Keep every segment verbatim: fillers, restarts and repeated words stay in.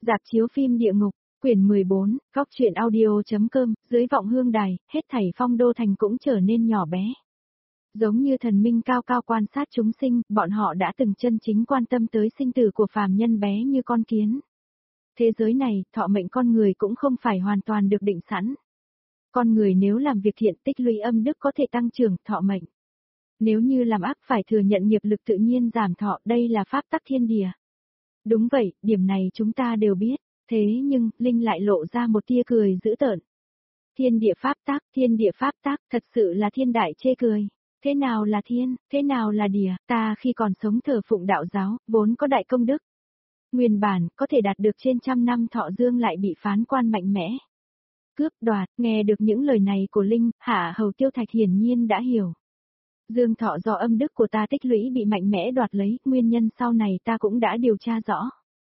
Rạp chiếu phim địa ngục, quyển mười bốn, góc truyện audio.com, dưới vọng hương đài, hết thảy phong đô thành cũng trở nên nhỏ bé. Giống như thần minh cao cao quan sát chúng sinh, bọn họ đã từng chân chính quan tâm tới sinh tử của phàm nhân bé như con kiến. Thế giới này, thọ mệnh con người cũng không phải hoàn toàn được định sẵn. Con người nếu làm việc thiện tích lũy âm đức có thể tăng trưởng thọ mệnh. Nếu như làm ác phải thừa nhận nghiệp lực tự nhiên giảm thọ, đây là pháp tắc thiên địa. Đúng vậy, điểm này chúng ta đều biết, thế nhưng, Linh lại lộ ra một tia cười dữ tợn. Thiên địa pháp tắc, thiên địa pháp tắc, thật sự là thiên đại chê cười. Thế nào là thiên, thế nào là địa, ta khi còn sống thờ phụng đạo giáo, vốn có đại công đức. Nguyên bản, có thể đạt được trên trăm năm thọ dương lại bị phán quan mạnh mẽ. Cướp đoạt, nghe được những lời này của Linh, Hạ Hầu Tiêu Thạch hiển nhiên đã hiểu. Dương thọ do âm đức của ta tích lũy bị mạnh mẽ đoạt lấy, nguyên nhân sau này ta cũng đã điều tra rõ.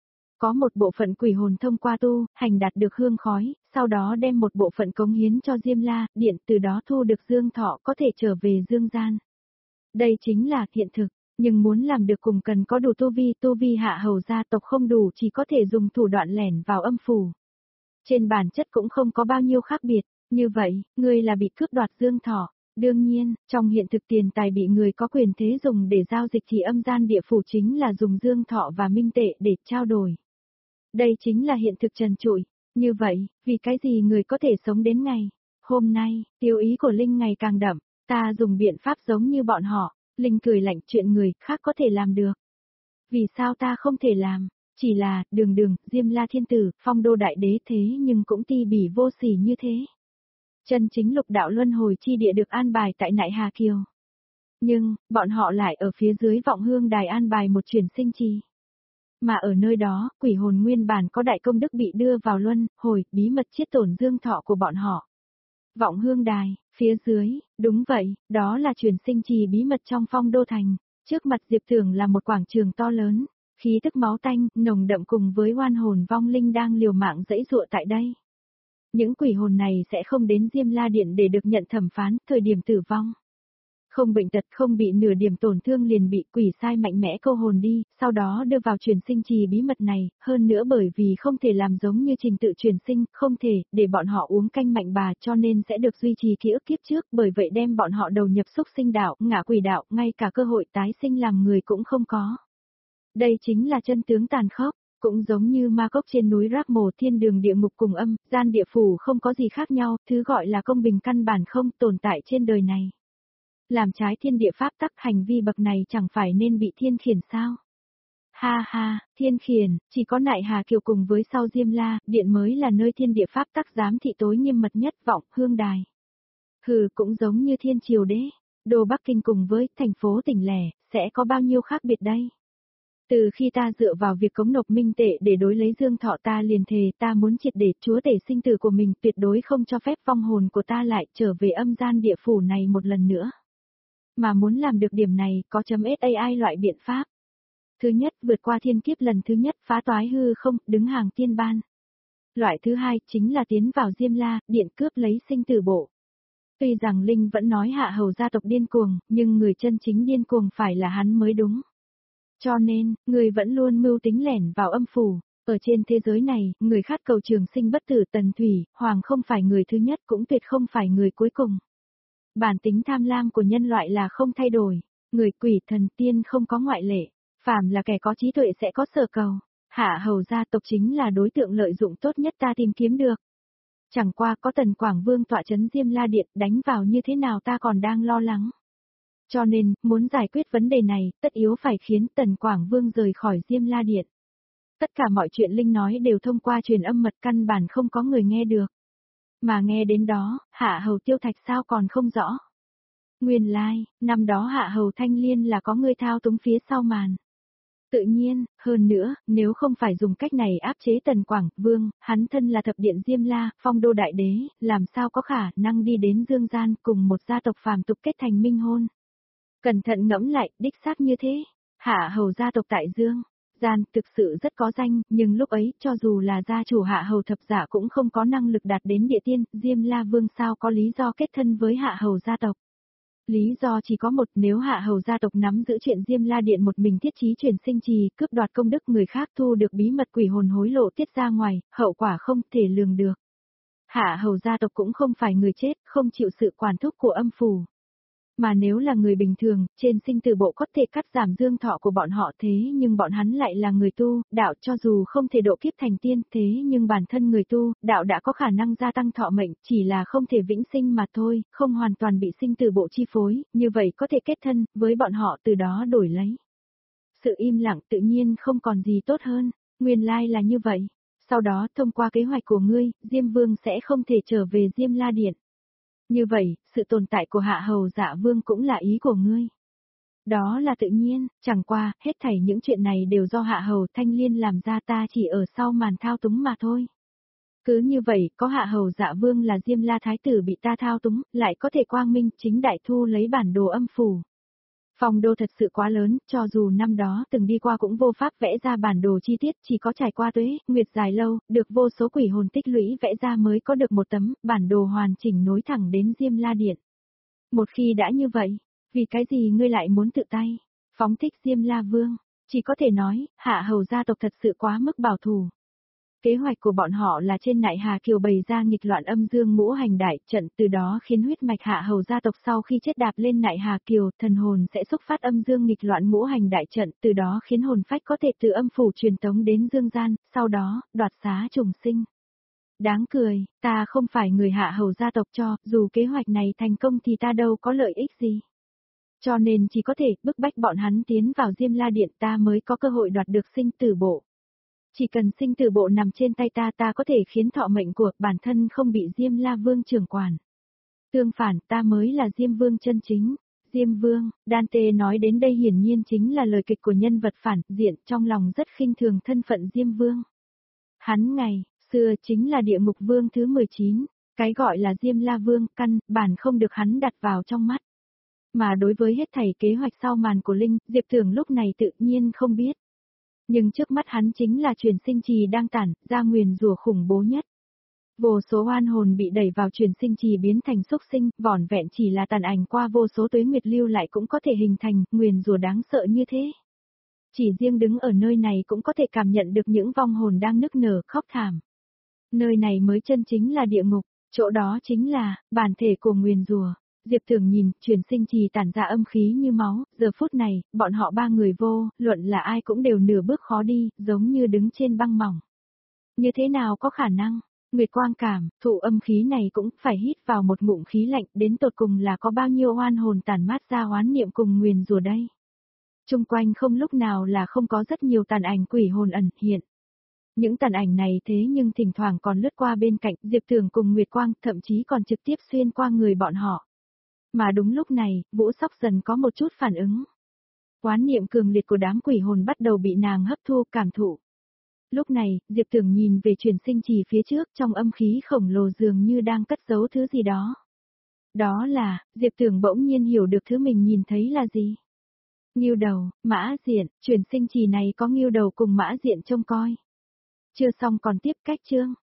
Có một bộ phận quỷ hồn thông qua tu, hành đạt được hương khói, sau đó đem một bộ phận cống hiến cho Diêm La, điện, từ đó thu được dương thọ có thể trở về dương gian. Đây chính là hiện thực, nhưng muốn làm được cùng cần có đủ tu vi, tu vi Hạ Hầu gia tộc không đủ chỉ có thể dùng thủ đoạn lẻn vào âm phủ. Trên bản chất cũng không có bao nhiêu khác biệt, như vậy, ngươi là bị cướp đoạt dương thọ. Đương nhiên, trong hiện thực tiền tài bị người có quyền thế dùng để giao dịch thì âm gian địa phủ chính là dùng dương thọ và minh tệ để trao đổi. Đây chính là hiện thực trần trụi. Như vậy, vì cái gì người có thể sống đến ngày? Hôm nay, tiêu ý của Linh ngày càng đậm, ta dùng biện pháp giống như bọn họ. Linh cười lạnh, chuyện người khác có thể làm được. Vì sao ta không thể làm? Chỉ là, đường đường, Diêm La thiên tử, phong đô đại đế thế nhưng cũng ti bỉ vô sỉ như thế. Chân chính lục đạo luân hồi chi địa được an bài tại Nại Hà Kiều. Nhưng, bọn họ lại ở phía dưới vọng hương đài an bài một chuyển sinh trì. Mà ở nơi đó, quỷ hồn nguyên bản có đại công đức bị đưa vào luân hồi, bí mật chiết tổn dương thọ của bọn họ. Vọng hương đài, phía dưới, đúng vậy, đó là chuyển sinh trì bí mật trong phong đô thành. Trước mặt Diệp Tưởng là một quảng trường to lớn, khí tức máu tanh, nồng đậm cùng với oan hồn vong linh đang liều mạng giãy giụa tại đây. Những quỷ hồn này sẽ không đến Diêm La Điện để được nhận thẩm phán, thời điểm tử vong. Không bệnh tật, không bị nửa điểm tổn thương liền bị quỷ sai mạnh mẽ câu hồn đi, sau đó đưa vào truyền sinh trì bí mật này, hơn nữa bởi vì không thể làm giống như trình tự truyền sinh, không thể, để bọn họ uống canh mạnh bà cho nên sẽ được duy trì ký ức kiếp trước, bởi vậy đem bọn họ đầu nhập xúc sinh đạo, ngạ quỷ đạo, ngay cả cơ hội tái sinh làm người cũng không có. Đây chính là chân tướng tàn khốc. Cũng giống như ma cốc trên núi Rác Mồ, thiên đường địa ngục cùng âm, gian địa phủ không có gì khác nhau, thứ gọi là công bình căn bản không tồn tại trên đời này. Làm trái thiên địa pháp tắc, hành vi bậc này chẳng phải nên bị thiên khiển sao? Ha ha, thiên khiển, chỉ có Nại Hà Kiều cùng với sau Diêm La, điện mới là nơi thiên địa pháp tắc giám thị tối nghiêm mật nhất, vọng hương đài. Hừ, cũng giống như thiên triều đế, đô Bắc Kinh cùng với thành phố tỉnh lẻ, sẽ có bao nhiêu khác biệt đây? Từ khi ta dựa vào việc cống nộp minh tệ để đối lấy dương thọ ta liền thề ta muốn triệt để chúa tể sinh tử của mình, tuyệt đối không cho phép vong hồn của ta lại trở về âm gian địa phủ này một lần nữa. Mà muốn làm được điểm này có chấm .sai loại biện pháp. Thứ nhất, vượt qua thiên kiếp lần thứ nhất, phá toái hư không, đứng hàng tiên ban. Loại thứ hai, chính là tiến vào Diêm La, điện cướp lấy sinh tử bộ. Tuy rằng Linh vẫn nói Hạ Hầu gia tộc điên cuồng, nhưng người chân chính điên cuồng phải là hắn mới đúng. Cho nên, người vẫn luôn mưu tính lẻn vào âm phủ. Ở trên thế giới này, người khát cầu trường sinh bất tử Tần Thủy, Hoàng không phải người thứ nhất cũng tuyệt không phải người cuối cùng. Bản tính tham lam của nhân loại là không thay đổi. Người quỷ thần tiên không có ngoại lệ. Phàm là kẻ có trí tuệ sẽ có sở cầu. Hạ Hầu gia tộc chính là đối tượng lợi dụng tốt nhất ta tìm kiếm được. Chẳng qua có Tần Quảng Vương tọa trấn Diêm La Điện đánh vào như thế nào ta còn đang lo lắng. Cho nên, muốn giải quyết vấn đề này, tất yếu phải khiến Tần Quảng Vương rời khỏi Diêm La Điện. Tất cả mọi chuyện Linh nói đều thông qua truyền âm mật, căn bản không có người nghe được. Mà nghe đến đó, Hạ Hầu Tiêu Thạch sao còn không rõ. Nguyên lai, like, năm đó Hạ Hầu Thanh Liên là có người thao túng phía sau màn. Tự nhiên, hơn nữa, nếu không phải dùng cách này áp chế Tần Quảng Vương, hắn thân là thập điện Diêm La, phong đô đại đế, làm sao có khả năng đi đến dương gian cùng một gia tộc phàm tục kết thành minh hôn. Cẩn thận ngẫm lại, đích xác như thế. Hạ Hầu gia tộc tại Dương gian thực sự rất có danh, nhưng lúc ấy, cho dù là gia chủ Hạ Hầu thập giả cũng không có năng lực đạt đến địa tiên, Diêm La Vương sao có lý do kết thân với Hạ Hầu gia tộc. Lý do chỉ có một, nếu Hạ Hầu gia tộc nắm giữ chuyện Diêm La Điện một mình thiết trí truyền sinh trì, cướp đoạt công đức người khác thu được bí mật quỷ hồn hối lộ tiết ra ngoài, hậu quả không thể lường được. Hạ Hầu gia tộc cũng không phải người chết, không chịu sự quản thúc của âm phủ. Mà nếu là người bình thường, trên sinh tử bộ có thể cắt giảm dương thọ của bọn họ thế nhưng bọn hắn lại là người tu, đạo cho dù không thể độ kiếp thành tiên thế nhưng bản thân người tu, đạo đã có khả năng gia tăng thọ mệnh, chỉ là không thể vĩnh sinh mà thôi, không hoàn toàn bị sinh tử bộ chi phối, như vậy có thể kết thân, với bọn họ từ đó đổi lấy. Sự im lặng tự nhiên không còn gì tốt hơn, nguyên lai là như vậy. Sau đó thông qua kế hoạch của ngươi, Diêm Vương sẽ không thể trở về Diêm La Điện. Như vậy, sự tồn tại của Hạ Hầu Dạ Vương cũng là ý của ngươi. Đó là tự nhiên, chẳng qua, hết thảy những chuyện này đều do Hạ Hầu Thanh Liên làm ra, ta chỉ ở sau màn thao túng mà thôi. Cứ như vậy, có Hạ Hầu Dạ Vương là Diêm La Thái Tử bị ta thao túng, lại có thể quang minh chính đại thu lấy bản đồ âm phủ. Phong đô thật sự quá lớn, cho dù năm đó từng đi qua cũng vô pháp vẽ ra bản đồ chi tiết, chỉ có trải qua tuế, nguyệt dài lâu, được vô số quỷ hồn tích lũy vẽ ra mới có được một tấm bản đồ hoàn chỉnh nối thẳng đến Diêm La Điện. Một khi đã như vậy, vì cái gì ngươi lại muốn tự tay phóng thích Diêm La Vương? Chỉ có thể nói, Hạ Hầu gia tộc thật sự quá mức bảo thủ. Kế hoạch của bọn họ là trên Nại Hà Kiều bày ra nghịch loạn âm dương ngũ hành đại trận, từ đó khiến huyết mạch Hạ Hầu gia tộc sau khi chết đạp lên Nại Hà Kiều, thần hồn sẽ xúc phát âm dương nghịch loạn ngũ hành đại trận, từ đó khiến hồn phách có thể từ âm phủ truyền tống đến dương gian, sau đó, đoạt xá trùng sinh. Đáng cười, ta không phải người Hạ Hầu gia tộc cho, dù kế hoạch này thành công thì ta đâu có lợi ích gì. Cho nên chỉ có thể bức bách bọn hắn tiến vào Diêm La Điện, ta mới có cơ hội đoạt được sinh tử bộ. Chỉ cần sinh tử bộ nằm trên tay ta, ta có thể khiến thọ mệnh của bản thân không bị Diêm La Vương trưởng quản. Tương phản, ta mới là Diêm Vương chân chính. Diêm Vương, Dante nói đến đây hiển nhiên chính là lời kịch của nhân vật phản diện, trong lòng rất khinh thường thân phận Diêm Vương. Hắn ngày xưa chính là địa ngục vương thứ mười chín, cái gọi là Diêm La Vương, căn bản không được hắn đặt vào trong mắt. Mà đối với hết thảy kế hoạch sau màn của Linh, Diệp Thường lúc này tự nhiên không biết. Nhưng trước mắt hắn chính là truyền sinh trì đang tản ra nguyền rủa khủng bố nhất. Vô số oan hồn bị đẩy vào truyền sinh trì biến thành xúc sinh, vỏn vẹn chỉ là tàn ảnh qua vô số tuế nguyệt lưu lại cũng có thể hình thành nguyền rủa đáng sợ như thế. Chỉ riêng đứng ở nơi này cũng có thể cảm nhận được những vong hồn đang nức nở khóc thảm. Nơi này mới chân chính là địa ngục, chỗ đó chính là bản thể của nguyền rủa. Diệp Thường nhìn, truyền sinh trì tản ra âm khí như máu, giờ phút này, bọn họ ba người vô, luận là ai cũng đều nửa bước khó đi, giống như đứng trên băng mỏng. Như thế nào có khả năng? Nguyệt Quang cảm, thụ âm khí này cũng phải hít vào một ngụm khí lạnh, đến tột cùng là có bao nhiêu oan hồn tàn mát ra oán niệm cùng nguyền rủa đây. Trung quanh không lúc nào là không có rất nhiều tàn ảnh quỷ hồn ẩn hiện. Những tàn ảnh này thế nhưng thỉnh thoảng còn lướt qua bên cạnh Diệp Thường cùng Nguyệt Quang, thậm chí còn trực tiếp xuyên qua người bọn họ. Mà đúng lúc này, Vũ Sóc dần có một chút phản ứng. Oán niệm cường liệt của đám quỷ hồn bắt đầu bị nàng hấp thu cảm thụ. Lúc này, Diệp Thường nhìn về truyền sinh trì phía trước, trong âm khí khổng lồ dường như đang cất giấu thứ gì đó. Đó là, Diệp Thường bỗng nhiên hiểu được thứ mình nhìn thấy là gì. Ngưu đầu, mã diện, truyền sinh trì này có ngưu đầu cùng mã diện trông coi. Chưa xong còn tiếp cách chương.